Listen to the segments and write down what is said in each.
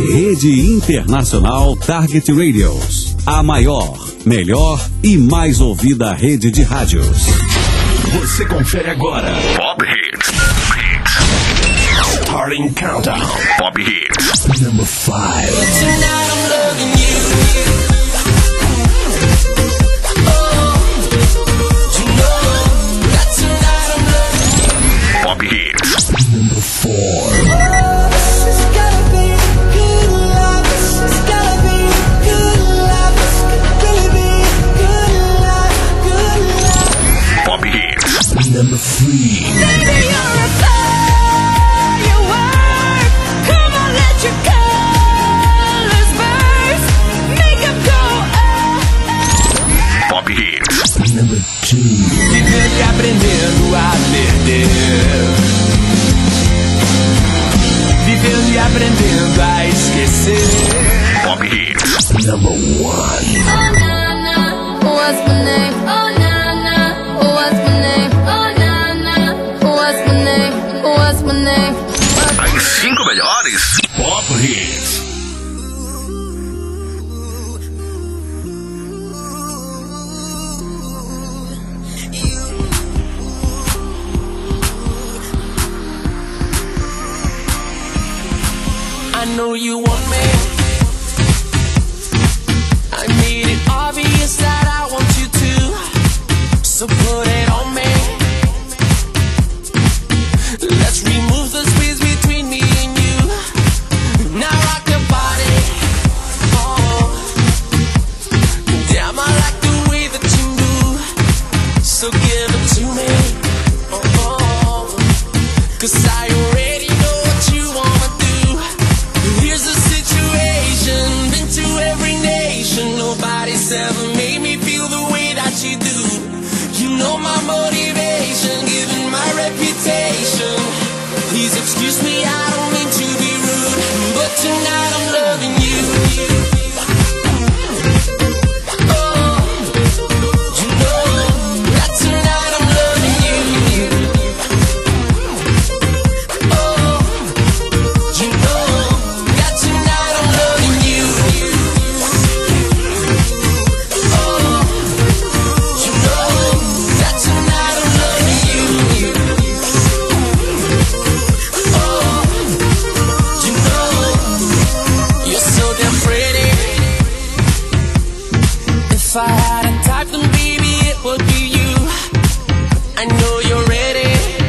Rede Internacional Target Radios. A maior, melhor e mais ouvida rede de rádios. Você confere agora. Pop Hits. Starting Countdown. Pop Hits. Number 5. Tonight I'm loving you. Pop Hits. Number 4. Pop Hits. Number 3. Pop Hits. Number 2. Vivendo e aprendendo a perder. Vivendo e aprendendo a esquecer. Pop Hits. Number 1. What's my name? Oh na na. What's my name? Oh na na. What's my name? What's my name? As 5 melhores. Pop Hits. I know you want me. I made it obvious that I want you to. So put it on me. Let's remove the space between me and you. Now rock your body. Oh, damn, I like the way that you move. So give it to me. Oh, 'cause I already know what you wanna do. Here's the situation, been to every nation. Nobody's ever made me feel the way that you do. You know my motivation, given my reputation. Please excuse me, I don't mean to be rude, but tonight I'm loving you. Oh, you know that tonight I'm loving you. Oh, you know that tonight I'm loving you. Oh, you know that tonight I'm loving you. Oh, you know you're so damn pretty. If I had a type, then baby it would be you. I know you're ready.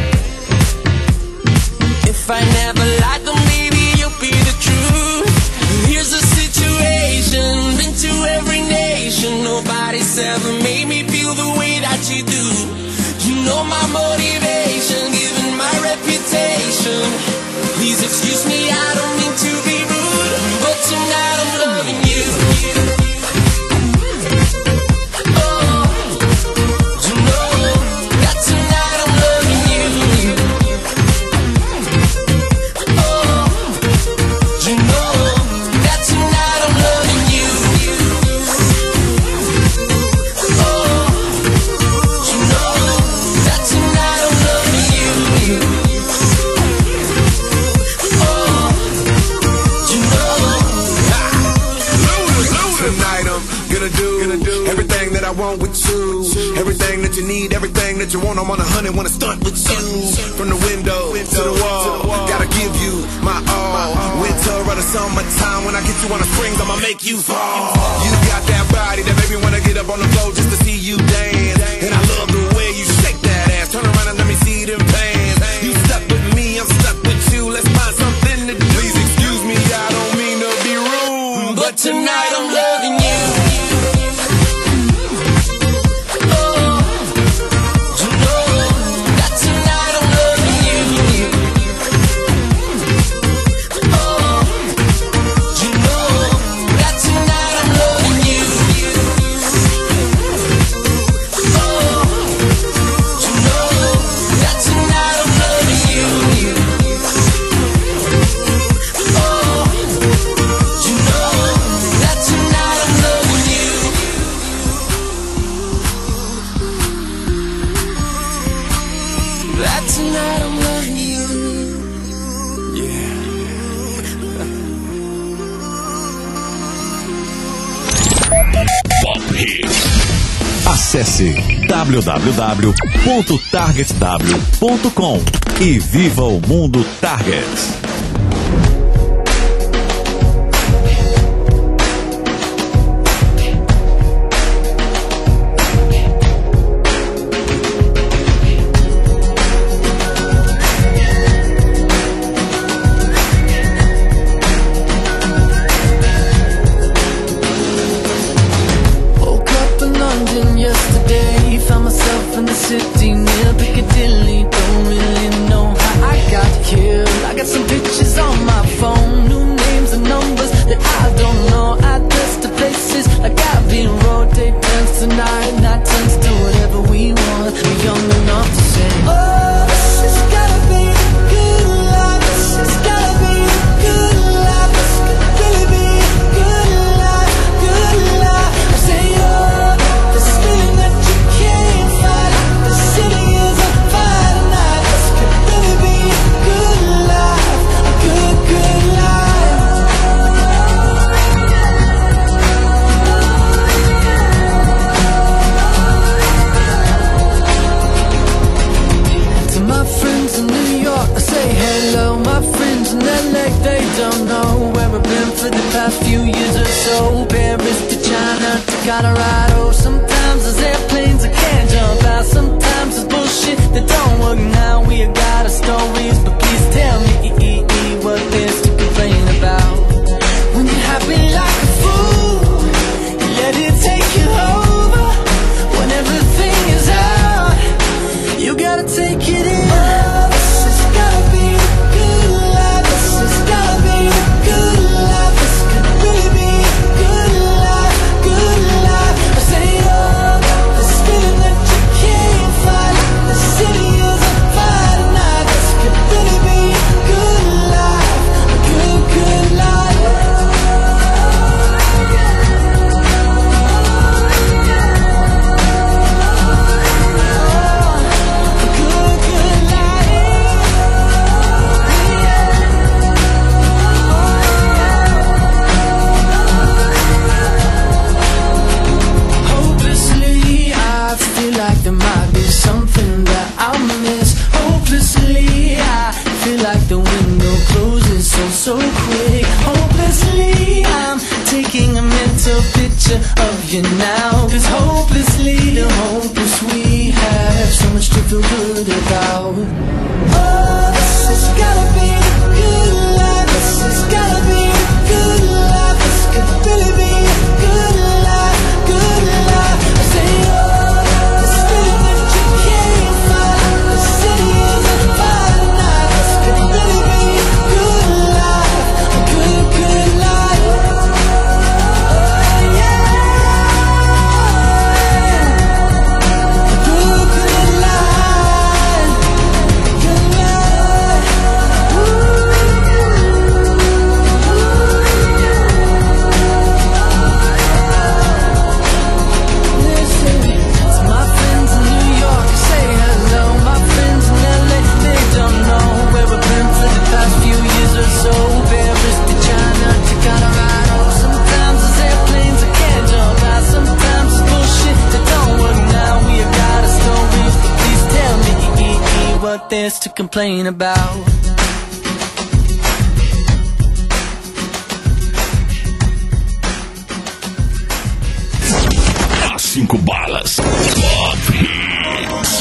If I never lied, then maybe you'll be the truth. Here's the situation, been to every nation. Nobody's ever made me feel the way that you do. You know my motivation, given my reputation. Please excuse me, I don't mean to be rude, but tonight I'm loving you. Oh, you know that tonight I'm loving you. Oh, you know that tonight I'm loving you. Oh, you know that tonight I'm loving you. Oh, you know. Tonight I'm gonna do everything that I want with you. Everything that you need, everything that you want. I'm on 100, wanna stunt with you. From the window to the wall, gotta give you my all. Winter or the summertime, when I get you on the springs, I'ma make you fall. You got that body that made me wanna get up on the floor just to see you dance. And I love the way you shake that ass. Turn around and let me see them pants. You stuck with me, I'm stuck with you. Let's find something to do. Please excuse me, I don't mean to be rude, But tonight I'm loving you. Oh, you know that tonight I'm loving you. Oh, you know that tonight I'm loving you. Acesse www.targetw.com e viva o mundo Target. City near Piccadilly, don't really know how I got here. I got some pictures on my phone, new names and numbers that I don't know. Address to places like Abbey Road, day dance tonight, night turns to whatever we want. We're young enough to say, oh, this has gotta be the good life. This has gotta be the good life. This could really be the good life, good life. I say, oh, this feeling that you can't fight. City is a fire tonight. This could really be a good life, a good, good life. To my friends in New York, I say hello. My friends in LA, they don't know where I've been for the past few years or so. Paris to China to Colorado. Sometimes there's airplanes I can't jump out. Sometimes it's bullshit that don't work now. We got our stories, but please tell me what there's to complain about. When you're happy like a fool, you let it take you over. When everything is out, you gotta take it in. Oh, this has gotta be the good life. This has gotta be the good life. This could really be a good life, good life. I say, oh, this feeling that you can't fight. The city is on fire tonight. This could really be a good life, a good, good life. A good, good life. Hopelessly, I feel like there might be something that I'll miss. Hopelessly, I feel like the window closes so quick. Hopelessly, I'm taking a mental picture of you now. 'Cause hopelessly, the hopeless we have so much to feel good about. Oh, this has gotta be the good life. This has gotta be the good life. This could really be a good life, good life. I say, oh, this feeling that you can't fight. The city is on fire tonight. This could really be a good life, a good, good life. Oh, yeah. A good, good life, good life. Listen to my friends in New York, say hello. My friends in LA, they don't know where we've been for the past few years or so. Paris to China to Colorado. Sometimes there's airplanes I can't jump out. Sometimes it's bullshit that don't work now. We have got our stories, but please tell me what there's to complain about. As 5 balas. Pop Hits.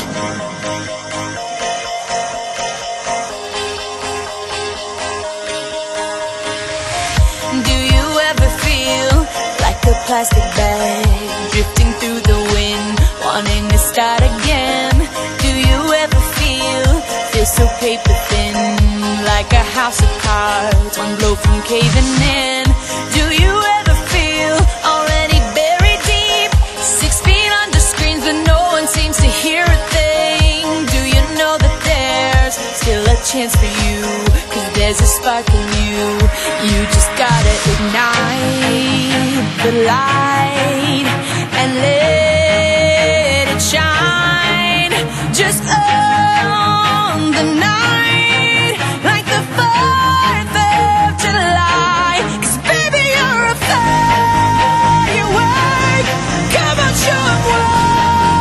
Do you ever feel like a plastic bag drifting through the wind, wanting to start again? Do you ever feel so paper thin, like a house of cards, one blow from caving in? Do you ever feel already buried deep, 6 feet under screens, but no one seems to hear a thing? Do you know that there's still a chance for you? 'Cause there's a spark in you. You just gotta ignite the light and let it shine. Just own the night like the 4th of July. 'Cause baby, you're a firework. Come on, show 'em what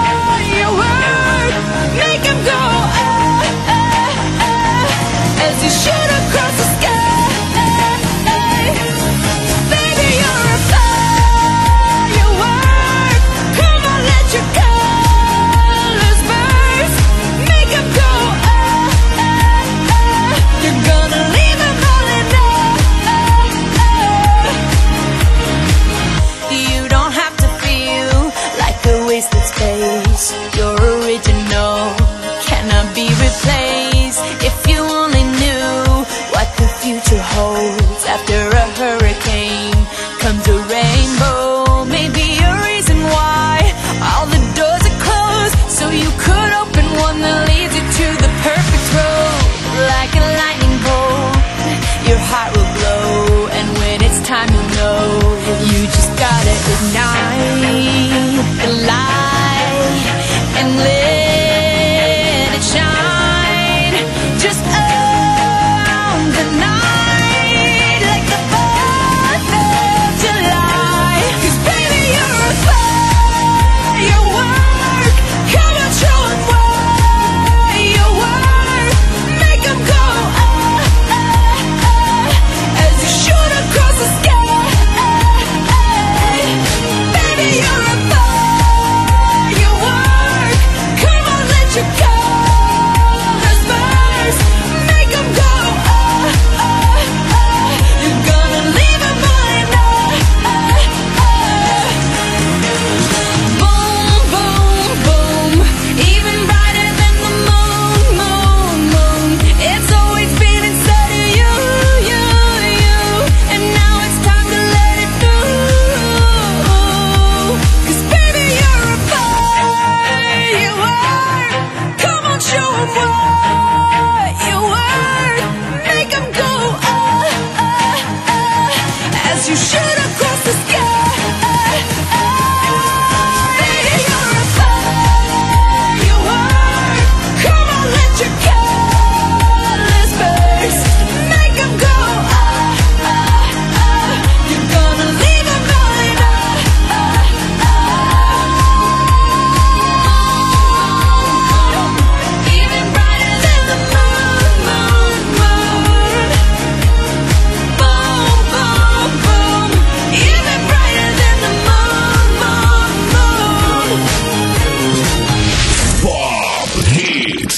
future holds. After a hurricane comes a rainbow. Maybe a reason why all the doors are closed, so you could open one that leads you to the perfect road. Like a lightning bolt, your heart will glow, and when it's time you'll know. You just gotta ignite the light and let it shine. Just own the night like the 4th of July. 'Cause baby, you're a firework. Come on, show 'em what you work. Make 'em go as you shoot across the sky. Baby, you're a firework. Come on, let your colors burst. Make 'em go you're gonna leave 'em blind. Boom, boom, boom. Even brighter than the moon, moon, moon. It's always been inside of you, you, you. And now it's time to let it through. 'Cause baby, you're a firework. Come on, show 'em what you work. Make 'em go as you shoot across the sky. Baby, you're a firework. Come on, let your colors burst. Make 'em go you're gonna leave 'em blind. Even brighter than the moon, moon, moon. Boom, boom, boom. Even brighter than the moon, moon, moon. Pop Hits.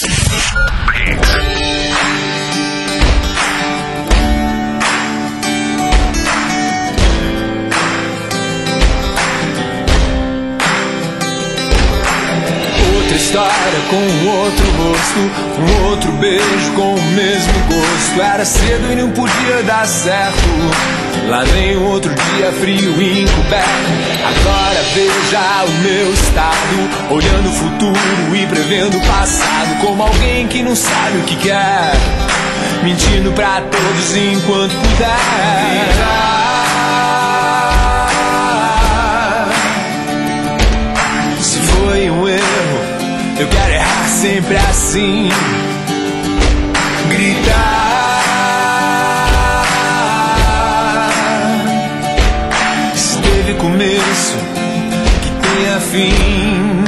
Outra história com outro rosto, outro beijo com o mesmo gosto. Era cedo e não podia dar certo. Lá vem outro dia frio e encoberto. Agora veja o meu estado, olhando o futuro e prevendo o passado, como alguém que não sabe o que quer, mentindo pra todos enquanto puder. Se foi um erro, eu quero errar sempre assim. Gritar. Se teve começo, que tenha fim.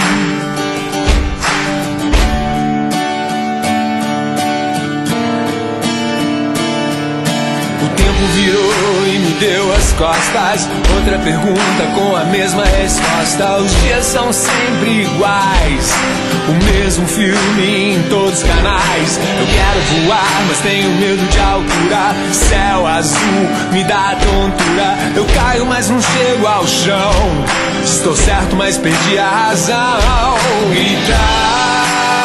O tempo virou e me deu as costas. Outra pergunta com a mesma resposta. Os dias são sempre iguais, o mesmo filme em todos os canais. Eu quero voar, mas tenho medo de altura. Céu azul me dá tontura. Eu caio, mas não chego ao chão. Estou certo, mas perdi a razão. Gritar.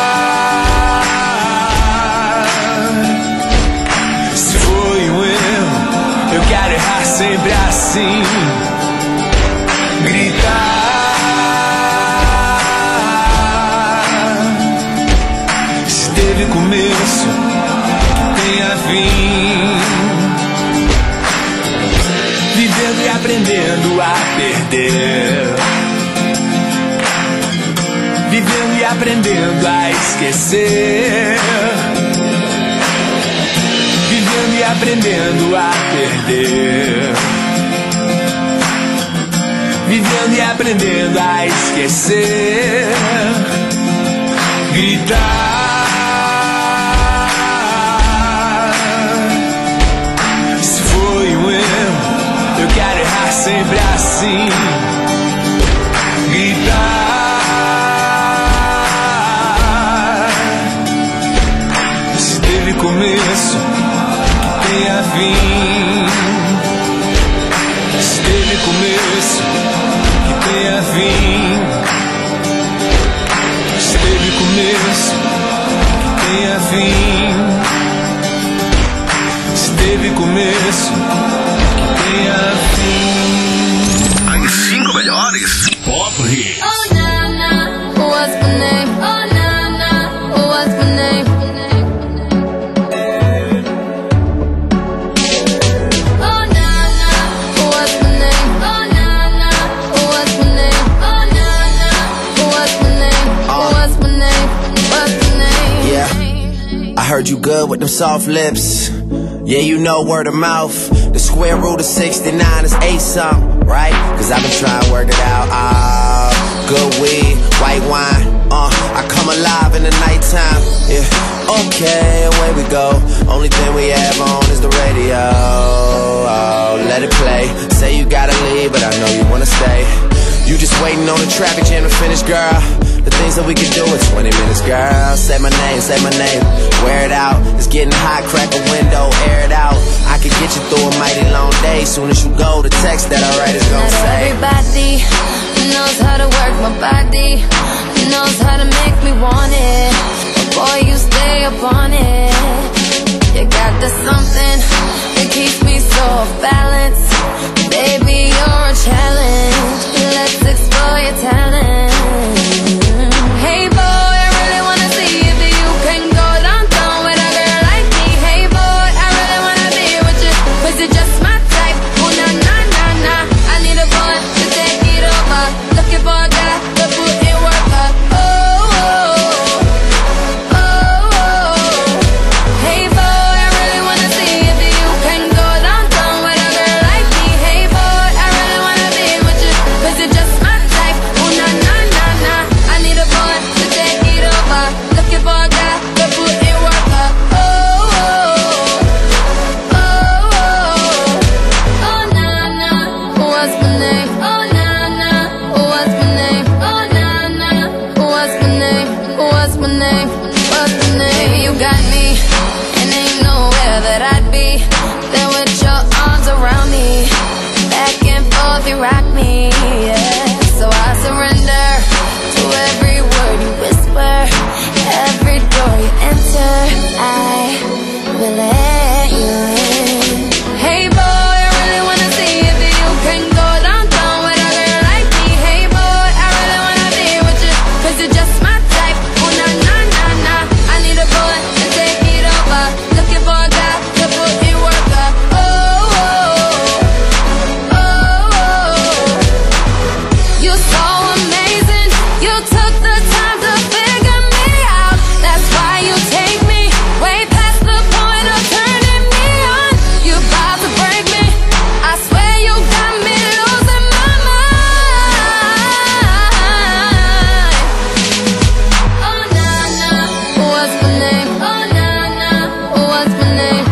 Se foi um erro, eu quero errar sempre assim. Gritar. Se teve começo, que tenha fim. Vivendo e aprendendo a perder. Vivendo e aprendendo a esquecer. Vivendo e aprendendo a perder. Vivendo e aprendendo a esquecer. Gritar. Se foi um erro, eu quero errar sempre assim. Gritar. Se teve começo, que tenha fim. Se teve começo, que tenha fim. Se teve começo, que tenha fim. Se teve começo, que tenha fim. As 5 melhores Pop Hits. Oh na na, what's my name? Oh na na, what's my name? Oh na na, what's my name? Oh na na, what's my name? Oh na na, what's my name? What's my name? What's my name? Yeah, I heard you good with them soft lips. Yeah, you know word of mouth. The square root of 69 is 8-something, right? Cause I've been trying to work it out. Good weed, white wine. I come alive in the nighttime. Yeah, okay, away we go. Only thing we have on is the radio. Oh, let it play. Say you gotta leave, but I know you wanna stay. You just waiting on the traffic jam to finish, girl. The things that we can do in 20 minutes, girl. Say my name, wear it out. It's getting hot, crack a window, air it out. I can get you through a mighty long day. Soon as you go, the text that I write is gonna Not say everybody knows how to work my body, knows how to make me want it. But boy, you stay up on it. You got the something that keeps me so off balance. Baby, you're a challenge. Let's explore your talent. Hey boy, I really wanna see if you can go downtown with a girl like me. Hey boy, I really wanna be with you, 'cause you're just my type. Oh na na na na, I need a boy to take it over. Looking for a guy to put in work. Oh, oh, oh, oh. Hey boy, I really wanna see if you can go downtown with a girl like me. Hey boy, I really wanna be with you, 'cause you're just my type. Oh na na na na, I need a boy to take it over. Looking for a guy to put in work. Oh, oh, oh, oh. Oh na na, what's my name? Oh na na, what's my name? Oh na na, what's my name? What's my name? What's my name? You got me, and ain't nowhere that I'd be than with your arms around me. Back and forth, you rock me, yeah. So I surrender to every word you whisper, every door you enter. I will let you in. Hey boy, I really wanna see if you can go downtown with a girl like me. Hey boy, I really wanna be with you, 'cause you're just my type. Oh na na na na, I need a boy to take it over. Looking for a guy to put in work. Oh, oh, oh, oh. You're so amazing. You took the time to figure me out. That's why you take me way past the point of turning me on. You about to break me. I swear you got me losing my mind. Oh na na, what's my name? Oh na na, what's my name?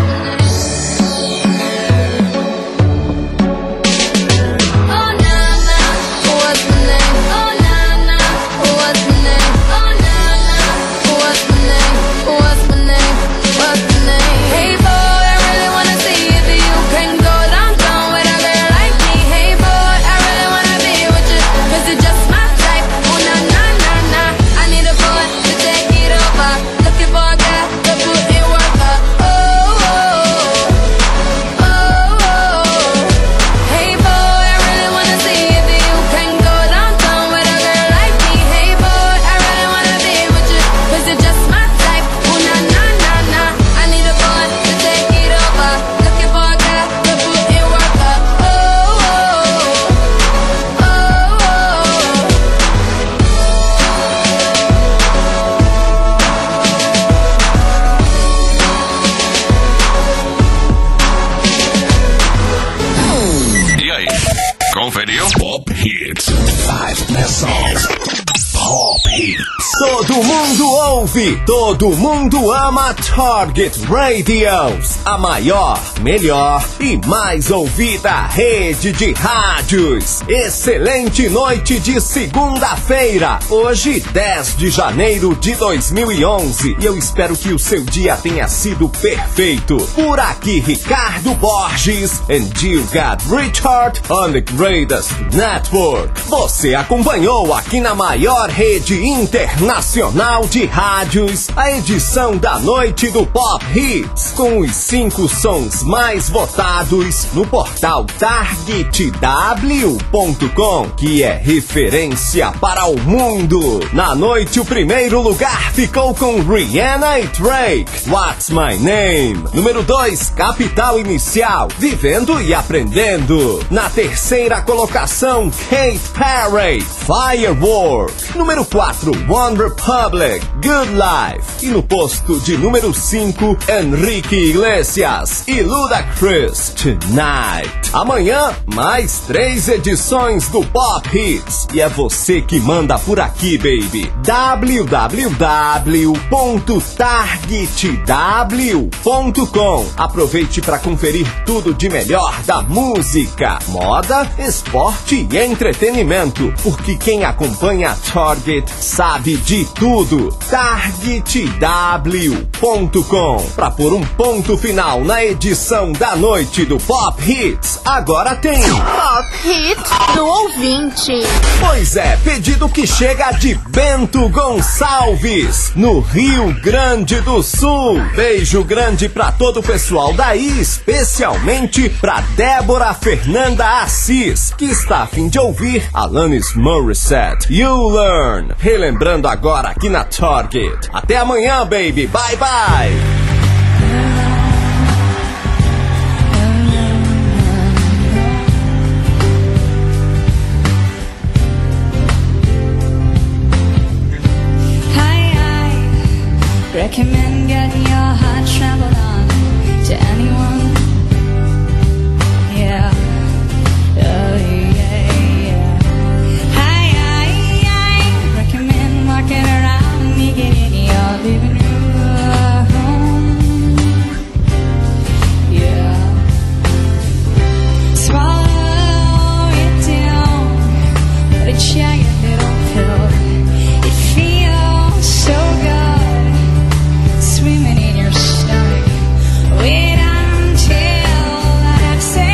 Oh na na, what's my name? Oh na na, what's my name? Oh na na, what's my name? What's my name? What's my name? Hey boy, I really wanna see if you can go downtown with a girl like me. Hey boy, I really wanna be with you, 'cause you're just my type. Oh na na na na, I need a boy to take it over. Looking for a guy to put in work. Oh, oh, oh, oh. Hey boy, I really wanna see if you can go downtown with a girl like me. Hey boy, I really wanna be with you, 'cause you're just my type. Oh na na na na, I need a boy to take it over. Looking for a guy to put in work. Oh, oh, oh, oh. E aí, conferiu? Pop Hits. 5 Best Songs. Pop Hits. Todo mundo ouve, todo mundo ama Target Radios, a maior, melhor e mais ouvida rede de rádios. Excelente noite de segunda-feira, hoje 10 de janeiro de 2011, e eu espero que o seu dia tenha sido perfeito. Por aqui Ricardo Borges, and you got Richard on the greatest network. Você acompanhou aqui na maior rede internacional de rádio rádios, a edição da noite do Pop Hits, com os 5 sons mais votados no portal TargetW.com, que é referência para o mundo. Na noite, o primeiro lugar ficou com Rihanna e Drake, What's My Name. Número 2, Capital Inicial, Vivendo e Aprendendo. Na terceira colocação, Katy Perry, Firework. Número 4, One Republic, Good Life. E no posto de número 5, Enrique Iglesias e Ludacris, Tonight. Amanhã, mais 3 edições do Pop Hits. E é você que manda por aqui, baby. www.targetw.com. Aproveite para conferir tudo de melhor da música, moda, esporte e entretenimento, porque quem acompanha a Target sabe de tudo. TargetW.com. Para pôr um ponto final na edição da noite do Pop Hits, agora tem Pop Hits do ouvinte. Pois é, pedido que chega de Bento Gonçalves, no Rio Grande do Sul. Beijo grande pra todo o pessoal daí, especialmente pra Débora Fernanda Assis, que está a fim de ouvir Alanis Morissette, You Learn. Relembrando agora aqui na Target. Até amanhã, baby. Bye, bye. Recommend getting your heart trampled on to anyone. Yeah. Oh, yeah, yeah. I recommend walking around naked in your living room. Yeah. Swallow it down, let it shake a little pill. It feels so good. Swimming in your stomach. Wait until I say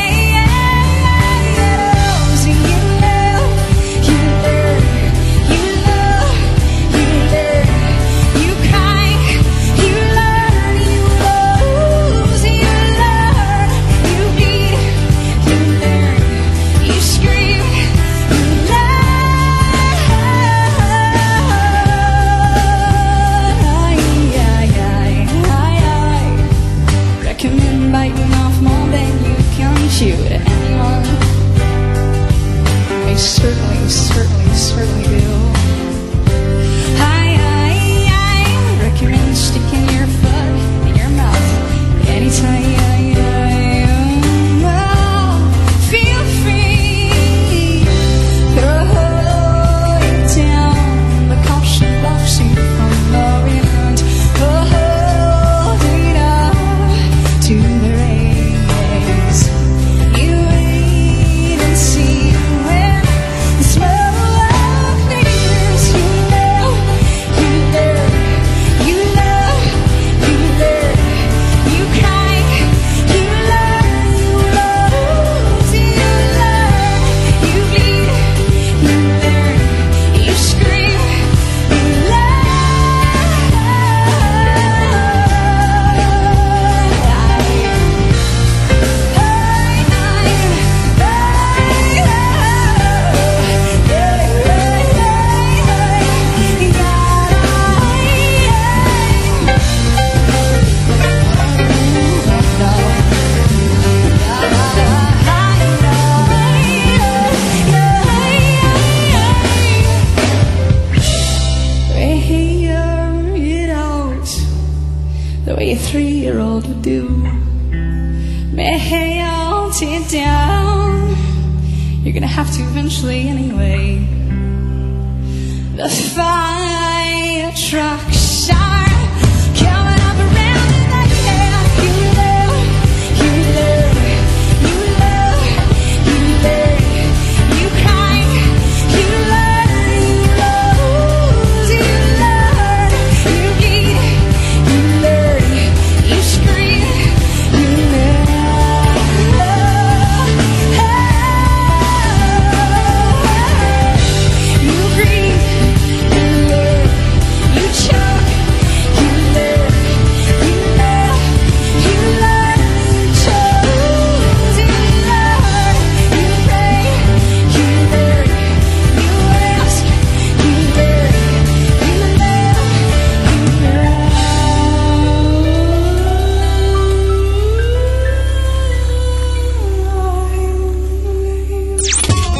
yes. You love, you learn, you love, you learn, you cry, you learn, you lose, you learn, you bleed, you learn, you scream, you recommend biting off more than you can chew to anyone. I certainly do. I recommend sticking your foot in your mouth anytime. Feel free. Throw it down. The caution blocks you from lowering front. Hold it up to the rays. You wait and see when the smoke clears. You love, you learn, you love, you learn, you cry, you learn, you lose, you learn, you bleed, you learn, you scream, you the way a 3-year-old would do. Melt it down. You're gonna have to eventually anyway. The fire trucks are coming up around in the air. You love, you learn, you love, you learn, you cry, you learn, you lose, you learn, you bleed, you learn, you scream, you learn. You breathe, you learn, you choke.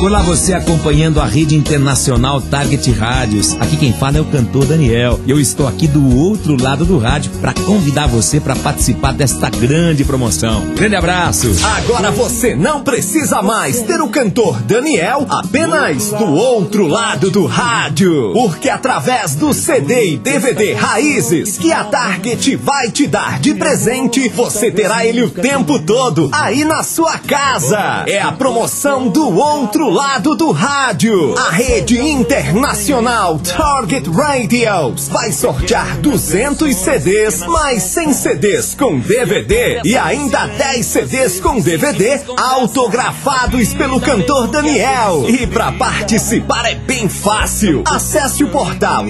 Olá, você acompanhando a rede internacional Target Rádios. Aqui quem fala é o cantor Daniel. E eu estou aqui do outro lado do rádio para convidar você para participar desta grande promoção. Grande abraço. Agora você não precisa mais ter o cantor Daniel apenas do outro lado do rádio. Porque através do CD e DVD Raízes que a Target vai te dar de presente, você terá ele o tempo todo aí na sua casa. É a promoção do outro lado do rádio. A rede internacional Target Radios vai sortear 200 CDs, mais 100 CDs com DVD e ainda 10 CDs com DVD autografados pelo cantor Daniel. E para participar é bem fácil. Acesse o portal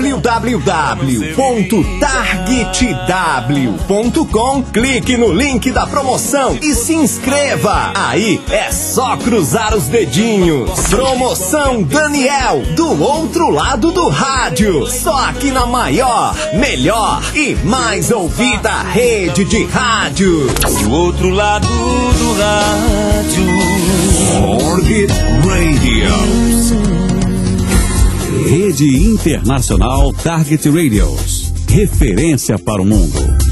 www.targetw.com, clique no link da promoção e se inscreva. Aí é só cruzar os dedinhos. Promoção Daniel, do outro lado do rádio. Só aqui na maior, melhor e mais ouvida rede de rádio. Do outro lado do rádio. Target Radios. Rede Internacional Target Radios. Referência para o mundo.